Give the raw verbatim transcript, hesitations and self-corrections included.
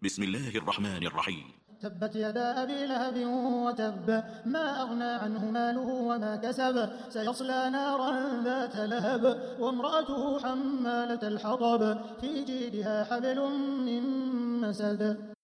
بسم الله الرحمن الرحيم. تبت يدا أبي لهب وتب، ما أغنى عنه ماله وما كسب، سيصلى نارا ذات لهب، وامرأته حمالة الحطب، في جيدها حبل من مسد.